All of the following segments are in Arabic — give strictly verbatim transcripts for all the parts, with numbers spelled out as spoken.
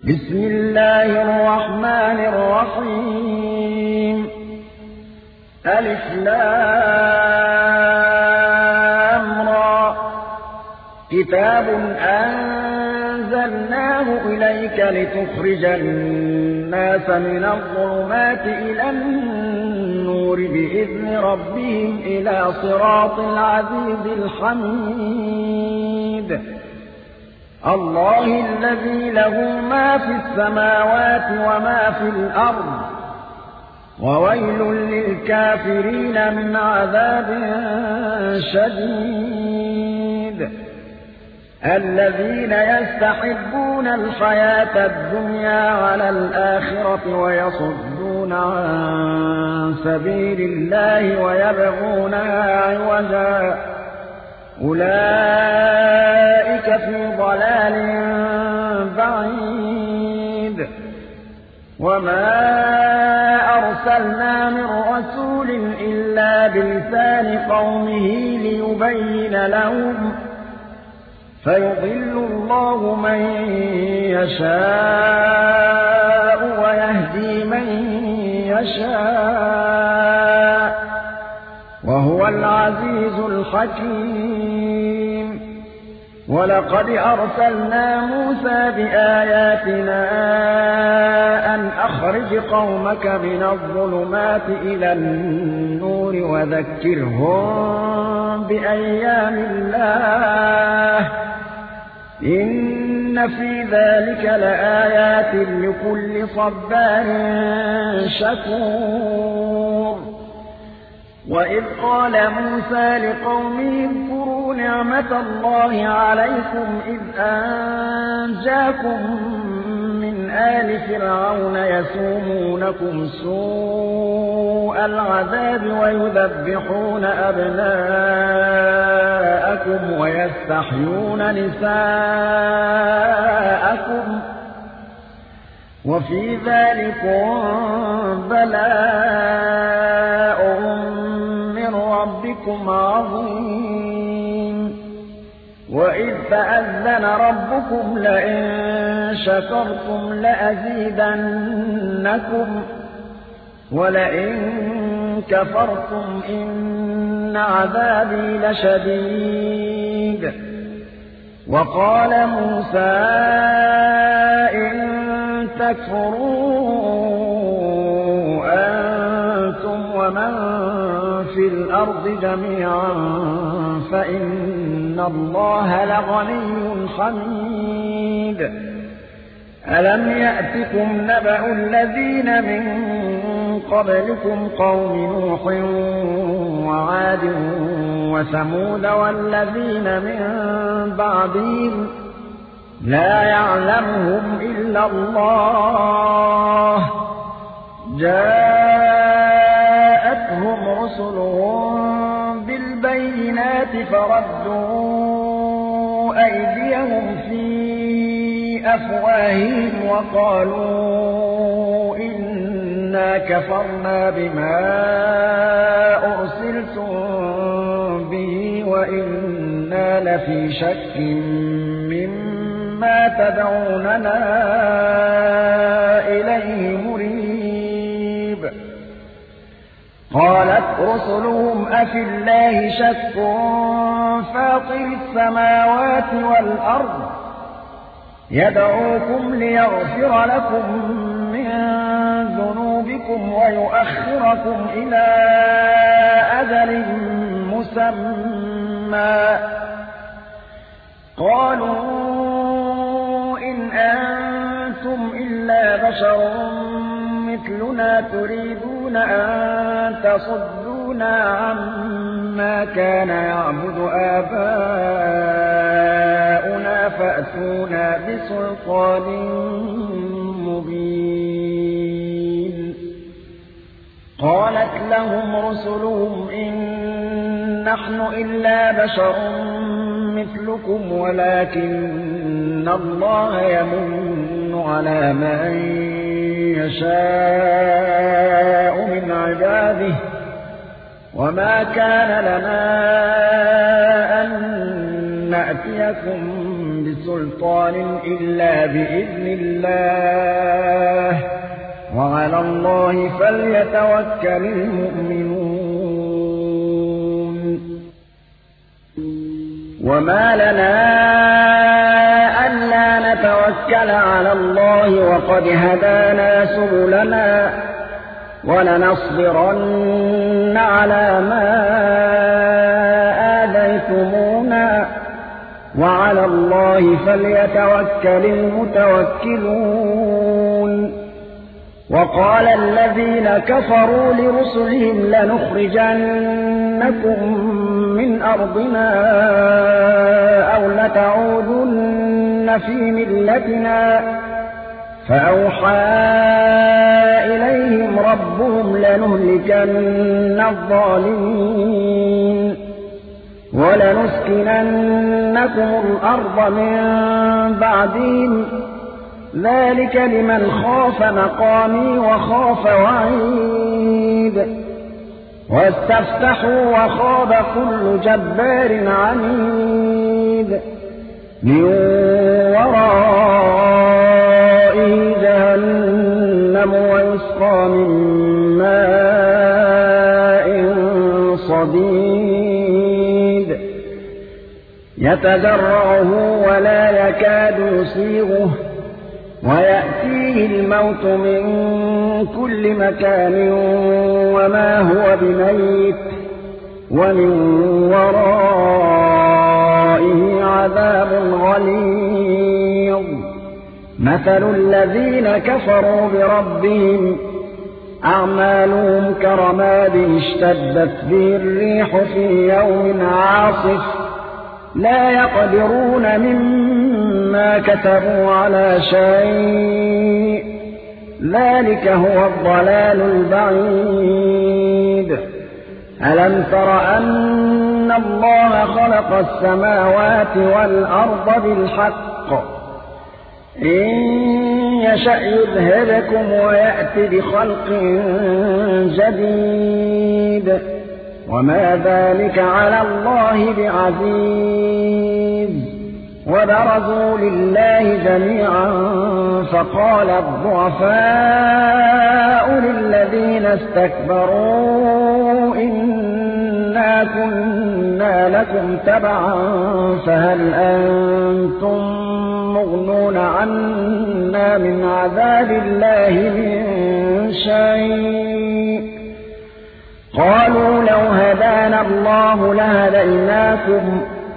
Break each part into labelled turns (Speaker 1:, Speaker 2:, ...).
Speaker 1: بسم الله الرحمن الرحيم ألف لام را كتاب أنزلناه إليك لتخرج الناس من الظلمات إلى النور بإذن ربهم إلى صراط العزيز الحميد الله الذي له ما في السماوات وما في الأرض وويل للكافرين من عذاب شديد الذين يستحبون الحياة الدنيا على الآخرة ويصدون عن سبيل الله ويبغونها عوجا أولئك في ضلال بعيد وما أرسلنا من رسول إلا بلسان قومه ليبين لهم فيضل الله من يشاء ويهدي من يشاء وهو العزيز الحكيم ولقد أرسلنا موسى بآياتنا أن أخرج قومك من الظلمات إلى النور وذكرهم بأيام الله إن في ذلك لآيات لكل صبار شكور وإذ قال موسى لقومه اذكروا نعمة الله عليكم إذ أنجاكم من آل فرعون يسومونكم سوء العذاب ويذبحون أبناءكم ويستحيون نساءكم وفي ذلكم بلاء من ربكم عظيم وإذ تأذن ربكم لئن شكرتم لأزيدنكم ولئن كفرتم إن عذابي لشديد وقال موسى إن تكفروا أنتم ومن في الأرض جميعا فإن الله لغني حميد ألم يأتكم نبأ الذين من قبلكم قوم نوح وعاد وثمود والذين من بعدهم لا يعلمهم إلا الله جاءتهم رسلهم بالبينات فردوا أيديهم في أفواههم وقالوا إنا كفرنا بما أرسلتم به وإنا لفي شك مما تدعوننا إليه مريب قالت رسلهم أفي الله شك فاطر السماوات والأرض يدعوكم ليغفر لكم من ذنوبكم ويؤخركم إلى أجل مسمى قالوا إن أنتم إلا بشر مثلنا تريدون أن تصدونا عما كان يعبد آباؤنا فأتونا بسلطان مبين قالت لهم رسلهم إن نحن إلا بشر مثلكم ولكن الله يمن على من يشاء من عباده وما كان لنا أن نأتيكم سلطان إلا بإذن الله وعلى الله فليتوكل المؤمنون وما لنا ألا نتوكل على الله وقد هدانا سبلنا ولنصبرن على ما آذيتمونا وعلى الله فليتوكل المتوكلون وقال الذين كفروا لرسلهم لنخرجنكم من أرضنا أو لتعودن في ملتنا فأوحى إليهم ربهم لنهلكن الظالمين ولنسكننكم الأرض من بعدهم ذلك لمن خاف مقامي وخاف وعيد واستفتحوا وخاب كل جبار عنيد من ورائه جهنم ويسقى من ماء صديد يتجرعه ولا يكاد يسيغه ويأتيه الموت من كل مكان وما هو بميت ومن ورائه عذاب غليظ مثل الذين كفروا بربهم أعمالهم كرماد اشتدت به الريح في يوم عاصف لا يقدرون مما كتبوا على شيء ذلك هو الضلال البعيد ألم تر أن الله خلق السماوات والأرض بالحق إن يشأ يذهبكم ويأتي بخلق جديد وما ذلك على الله بعزيز وبرزوا لله جميعا فقال الضعفاء للذين استكبروا إنا كنا لكم تبعا فهل أنتم مغنون عنا من عذاب الله من شيء قالوا لو هدانا الله لهديناكم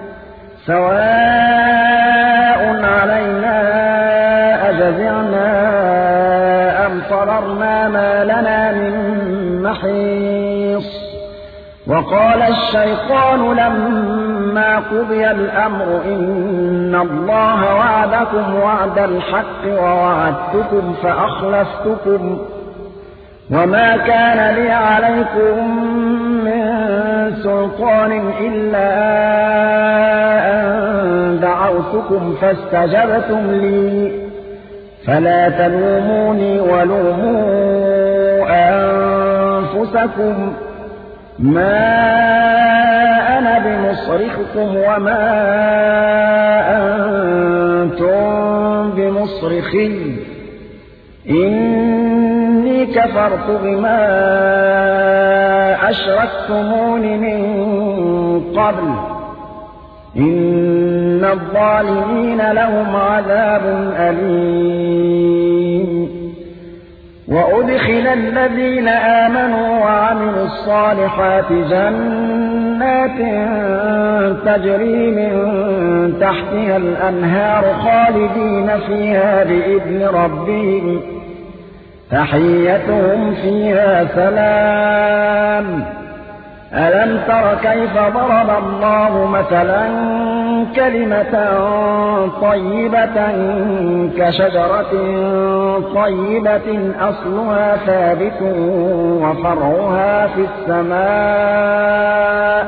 Speaker 1: سواء علينا أجزعنا أم صبرنا ما لنا من محيص وقال الشيطان لما قضي الأمر إن الله وعدكم وعد الحق ووعدتكم فأخلفتكم وما كان لي عليكم من سلطان إلا أن دعوتكم فاستجبتم لي فلا تلوموني ولوموا أنفسكم ما أنا بمصرخكم وما أنتم بمصرخي إني كفرت بما أشركتمون من قبل إن الظالمين لهم عذاب أليم وأدخل الذين آمنوا وعملوا الصالحات جنات تجري من تحتها الأنهار خالدين فيها بإذن ربهم تحيتهم فيها سلام ألم تر كيف ضرب الله مثلا كلمة طيبة كشجرة طيبة أصلها ثابت وفرعها في السماء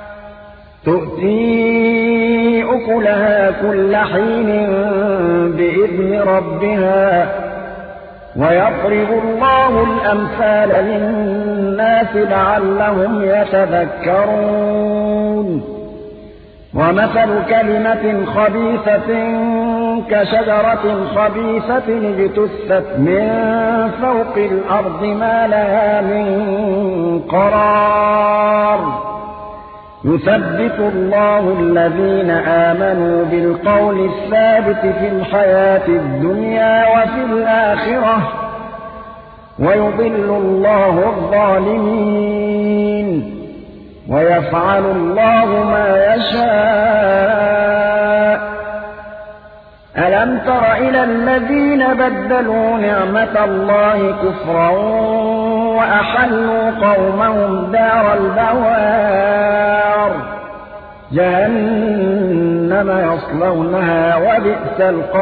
Speaker 1: تؤتي أكلها كل حين بإذن ربها ويضرب الله الأمثال للناس لعلهم يتذكرون ومثل كلمة خبيثة كشجرة خبيثة اجتثت من فوق الأرض ما لها من قرار يثبت الله الذين آمنوا بالقول الثابت في الحياة الدنيا وفي الآخرة ويضل الله الظالمين ويفعل الله ما يشاء. ألم تر إلى الذين بدلوا نعمة الله كفرا وأحلوا قومهم دار البوار جهنم يصلونها وبئس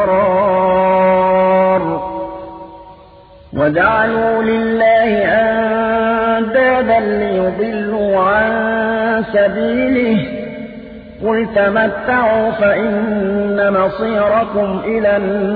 Speaker 1: القرار وجعلوا لله أندادا ليضلوا عن سبيله قل تمتعوا فإن مصيركم إلى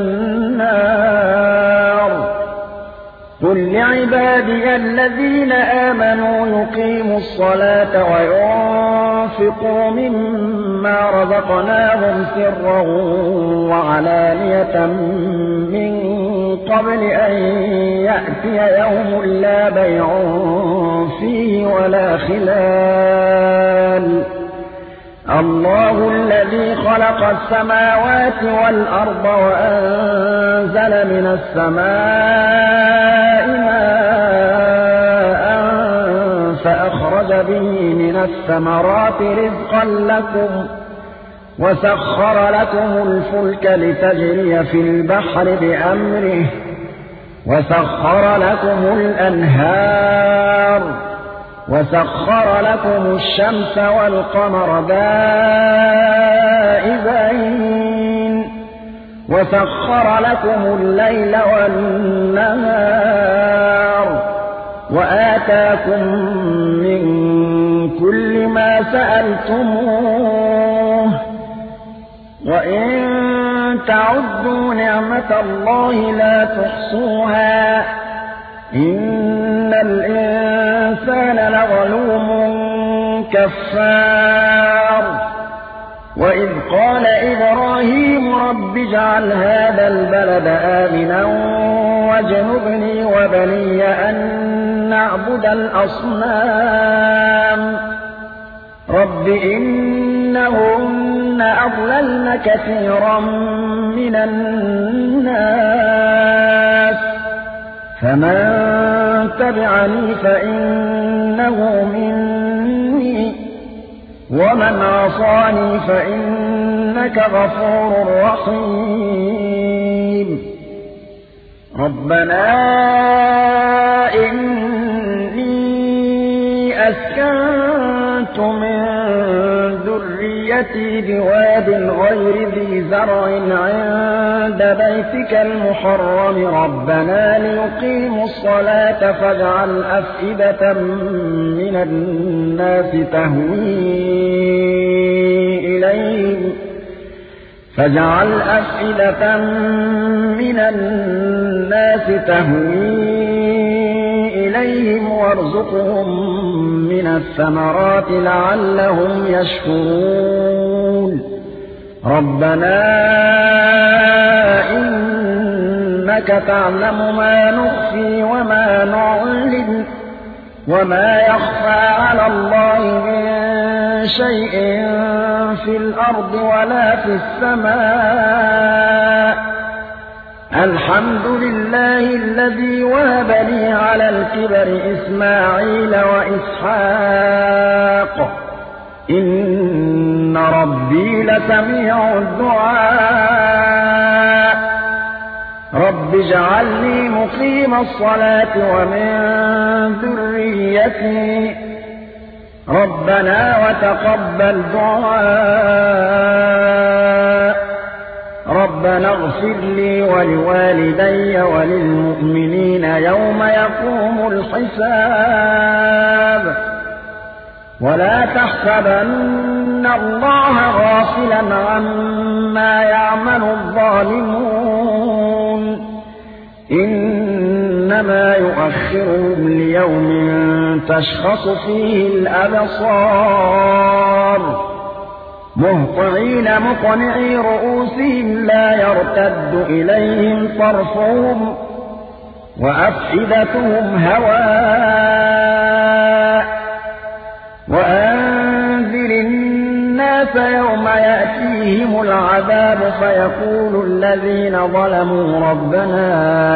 Speaker 1: النار قل لعبادي الذين آمنوا يقيموا الصلاة وينفقوا مما رزقناهم سرا وعلانية من قبل أن يأتي يوم لا بيع فيه ولا خلال الله الذي خلق السماوات والأرض وأنزل من السماء ماء فأخرج به من الثمرات رزقا لكم وسخر لكم الفلك لتجري في البحر بأمره وسخر لكم الأنهار وسخر لكم الشمس والقمر دائبين وسخر لكم الليل والنهار وآتاكم من كل ما سألتموه وإن تعدوا نعمة الله لا تحصوها إن الإنسان لظلوم كفار وإذ قال إبراهيم رب اجعل هذا البلد آمنا واجنبني وبني أن نعبد الأصنام رب إنهن أضللن كثيرا من الناس فمن تبعني فإنه مني ومن عصاني فإنك غفور رحيم ربنا إني أسكنت من ذريتي بواد غير ذي زرع عند بيتك المحرم ربنا ليقيموا الصلاة فاجعل أفئدة من الناس تهوي إليهم فاجعل أفئدة من الناس تهوي إليهم وارزقهم من الثمرات لعلهم يشكرون ربنا إنك تعلم ما نخفي وما نعلن وما يخفى على الله من شيء في الأرض ولا في السماء الحمد لله الذي وهب لي على الكبر إسماعيل وإسحاق إن ربي لسميع الدعاء رب اجعل لي مقيم الصلاة ومن ذريتي ربنا وتقبل دعاء ربنا اغفر لي ولوالدي وللمؤمنين يوم يقوم الحساب ولا تحسبن الله غافلا عما يعمل الظالمون إنما يؤخرهم ليوم تشخص فيه الأبصار مهطعين مقنعي رؤوسهم لا يرتد إليهم طرفهم وأفئدتهم هواء وأنذر الناس يوم يأتيهم العذاب فيقول الذين ظلموا ربنا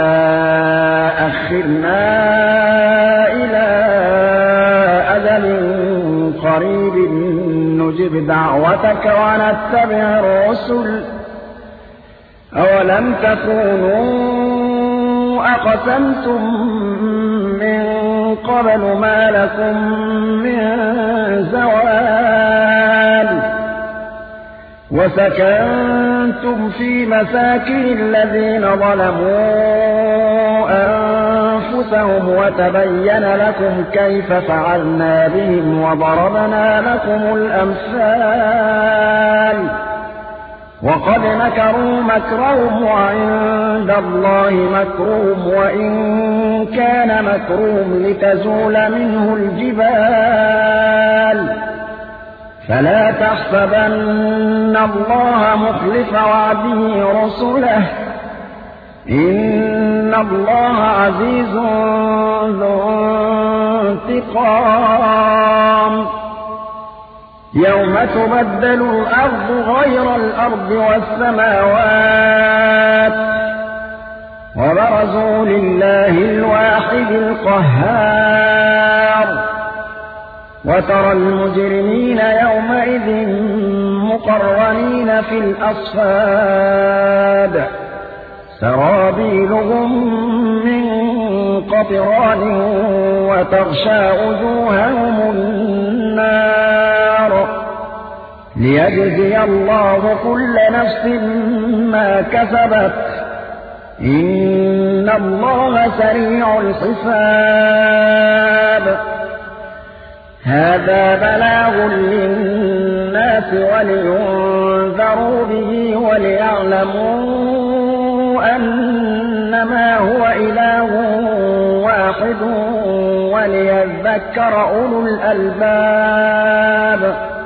Speaker 1: أخرنا إلى أجل قريب نجب دعوتك ونتبع الرسل أولم تكونوا أقسمتم من قبل ما لكم من زوال وسكنتم في مساكن الذين ظلموا أنفسهم وتبين لكم كيف فعلنا بهم وضربنا لكم الأمثال وقد مكروا مكرهم وعند الله مكرهم وإن كان مكرهم لتزول منه الجبال فلا تحسبن الله مخلف وعده رسله إن الله عزيز ذو انتقام يوم تبدل الأرض غير الأرض والسماوات وبرزوا لله الواحد القهار وترى المجرمين يومئذ مقرنين في الأصفاد سرابيلهم من قطران وتغشى وجوههم النار ليجزي الله كل نفس ما كسبت إن الله سريع الحساب هذا بلاغ للناس ولينذروا به وليعلموا أنما هو إله واحد وليذكر أولو الألباب